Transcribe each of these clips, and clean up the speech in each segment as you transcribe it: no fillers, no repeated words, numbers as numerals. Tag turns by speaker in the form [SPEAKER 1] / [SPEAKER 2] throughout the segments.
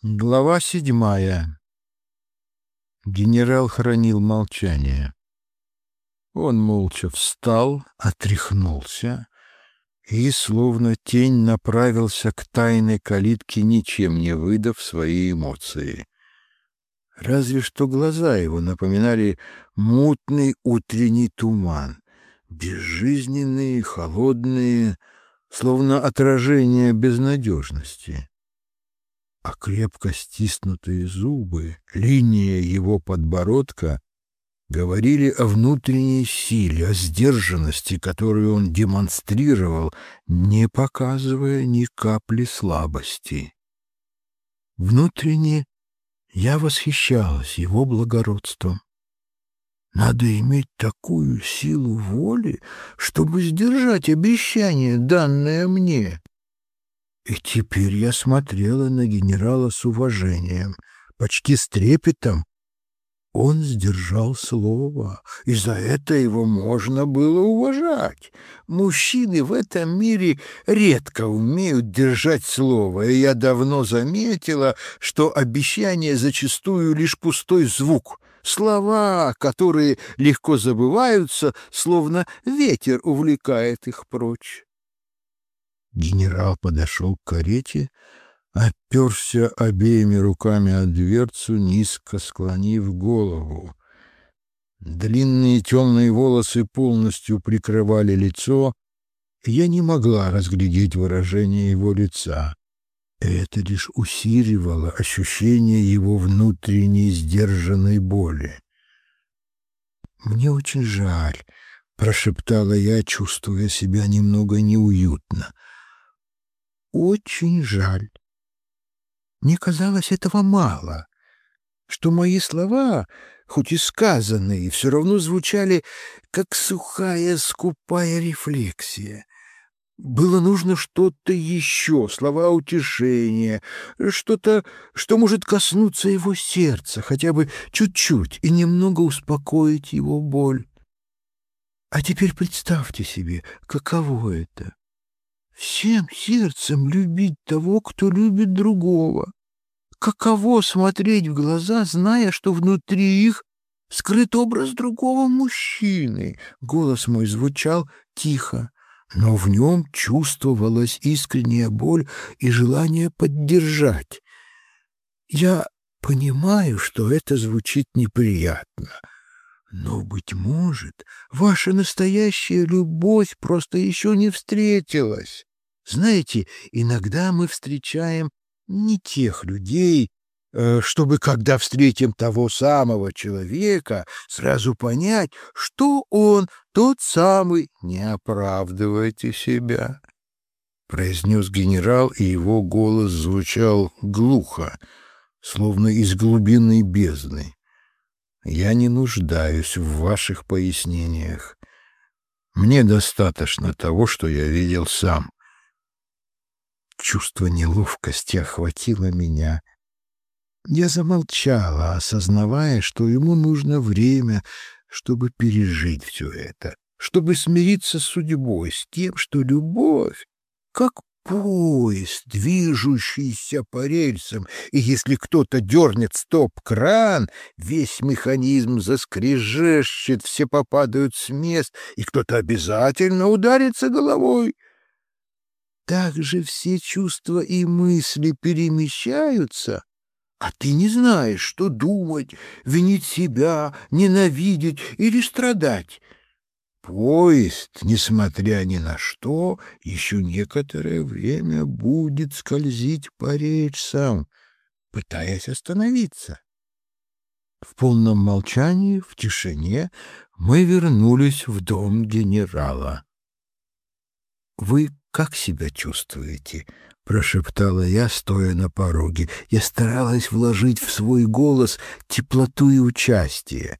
[SPEAKER 1] Глава 7. Генерал хранил молчание. Он молча встал, отряхнулся и, словно тень, направился к тайной калитке, ничем не выдав свои эмоции. Разве что глаза его напоминали мутный утренний туман, безжизненные, холодные, словно отражение безнадежности. А крепко стиснутые зубы, линия его подбородка говорили о внутренней силе, о сдержанности, которую он демонстрировал, не показывая ни капли слабости. Внутренне я восхищалась его благородством. Надо иметь такую силу воли, чтобы сдержать обещание, данное мне. И теперь я смотрела на генерала с уважением, почти с трепетом. Он сдержал слово, и за это его можно было уважать. Мужчины в этом мире редко умеют держать слово, и я давно заметила, что обещание зачастую лишь пустой звук, слова, которые легко забываются, словно ветер увлекает их прочь. Генерал подошел к карете, оперся обеими руками о дверцу, низко склонив голову. Длинные темные волосы полностью прикрывали лицо, и я не могла разглядеть выражение его лица. Это лишь усиливало ощущение его внутренней сдержанной боли. «Мне очень жаль», — прошептала я, чувствуя себя немного неуютно. «Очень жаль. Мне казалось этого мало, что мои слова, хоть и сказанные, все равно звучали, как сухая, скупая рефлексия. Было нужно что-то еще, слова утешения, что-то, что может коснуться его сердца, хотя бы чуть-чуть, и немного успокоить его боль. А теперь представьте себе, каково это — всем сердцем любить того, кто любит другого. Каково смотреть в глаза, зная, что внутри их скрыт образ другого мужчины. Голос мой звучал тихо, но в нем чувствовалась искренняя боль и желание поддержать. Я понимаю, что это звучит неприятно, но, быть может, ваша настоящая любовь просто еще не встретилась. Знаете, иногда мы встречаем не тех людей, чтобы, когда встретим того самого человека, сразу понять, что он тот самый. «Не оправдывайте себя», — произнес генерал, и его голос звучал глухо, словно из глубины бездны. «Я не нуждаюсь в ваших пояснениях. Мне достаточно того, что я видел сам». Чувство неловкости охватило меня. Я замолчала, осознавая, что ему нужно время, чтобы пережить все это, чтобы смириться с судьбой, с тем, что любовь, как поезд, движущийся по рельсам, и если кто-то дернет стоп-кран, весь механизм заскрежещет, все попадают с мест, и кто-то обязательно ударится головой. Так же все чувства и мысли перемещаются, а ты не знаешь, что думать, винить себя, ненавидеть или страдать. Поезд, несмотря ни на что, еще некоторое время будет скользить по рельсам, пытаясь остановиться. В полном молчании, в тишине мы вернулись в дом генерала. «Вы как себя чувствуете?» — прошептала я, стоя на пороге. Я старалась вложить в свой голос теплоту и участие.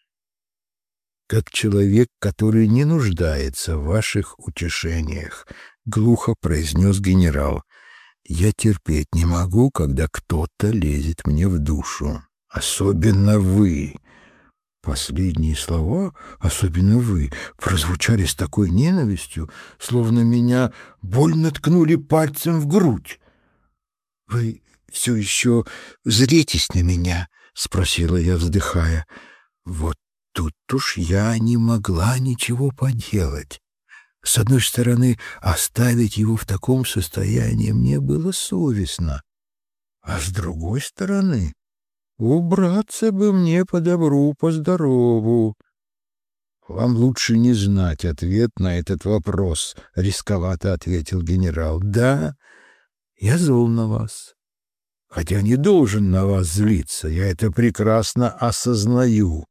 [SPEAKER 1] «Как человек, который не нуждается в ваших утешениях», — глухо произнес генерал. «Я терпеть не могу, когда кто-то лезет мне в душу. Особенно вы». Последние слова, особенно вы, прозвучали с такой ненавистью, словно меня больно ткнули пальцем в грудь. «Вы все еще злитесь на меня?» — спросила я, вздыхая. Вот тут уж я не могла ничего поделать. С одной стороны, оставить его в таком состоянии мне было совестно, а с другой стороны, убраться бы мне по добру, по здорову. «Вам лучше не знать ответ на этот вопрос», — рисковато ответил генерал. «Да, я зол на вас, хотя не должен на вас злиться, я это прекрасно осознаю,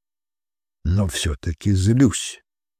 [SPEAKER 1] но все-таки злюсь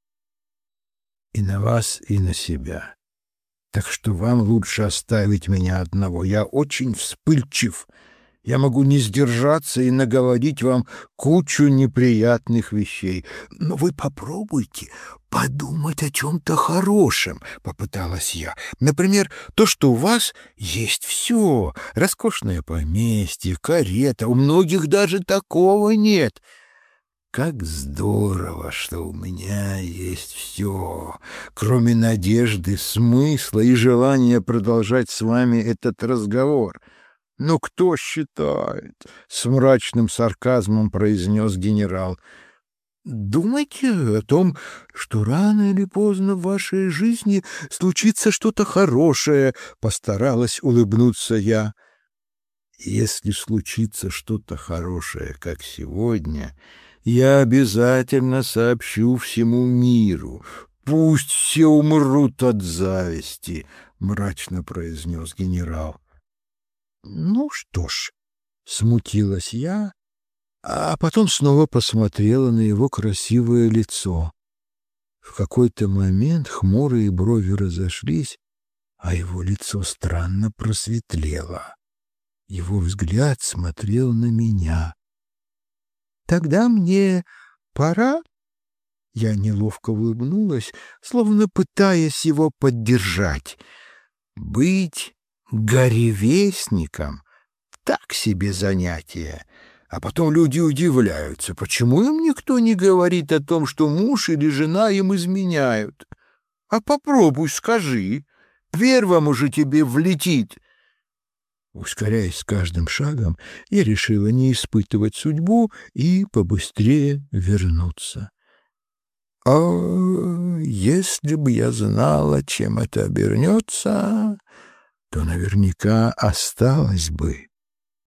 [SPEAKER 1] и на вас, и на себя. Так что вам лучше оставить меня одного. Я очень вспыльчив. Я могу не сдержаться и наговорить вам кучу неприятных вещей. Но вы попробуйте подумать о чем-то хорошем, — попыталась я. Например, то, что у вас есть все. Роскошное поместье, карета. У многих даже такого нет. Как здорово, что у меня есть все, кроме надежды, смысла и желания продолжать с вами этот разговор. «Ну, кто считает?» — с мрачным сарказмом произнес генерал. «Думайте о том, что рано или поздно в вашей жизни случится что-то хорошее», — постаралась улыбнуться я. «Если случится что-то хорошее, как сегодня, я обязательно сообщу всему миру. Пусть все умрут от зависти», — мрачно произнес генерал. «Ну что ж», — смутилась я, а потом снова посмотрела на его красивое лицо. В какой-то момент хмурые брови разошлись, а его лицо странно просветлело. Его взгляд смотрел на меня. «Тогда мне пора?» Я неловко улыбнулась, словно пытаясь его поддержать. «Быть горевестником — так себе занятие. А потом люди удивляются, почему им никто не говорит о том, что муж или жена им изменяют. А попробуй скажи, первому же тебе влетит». Ускоряясь с каждым шагом, я решила не испытывать судьбу и побыстрее вернуться. «А если бы я знала, чем это обернется, то наверняка осталась бы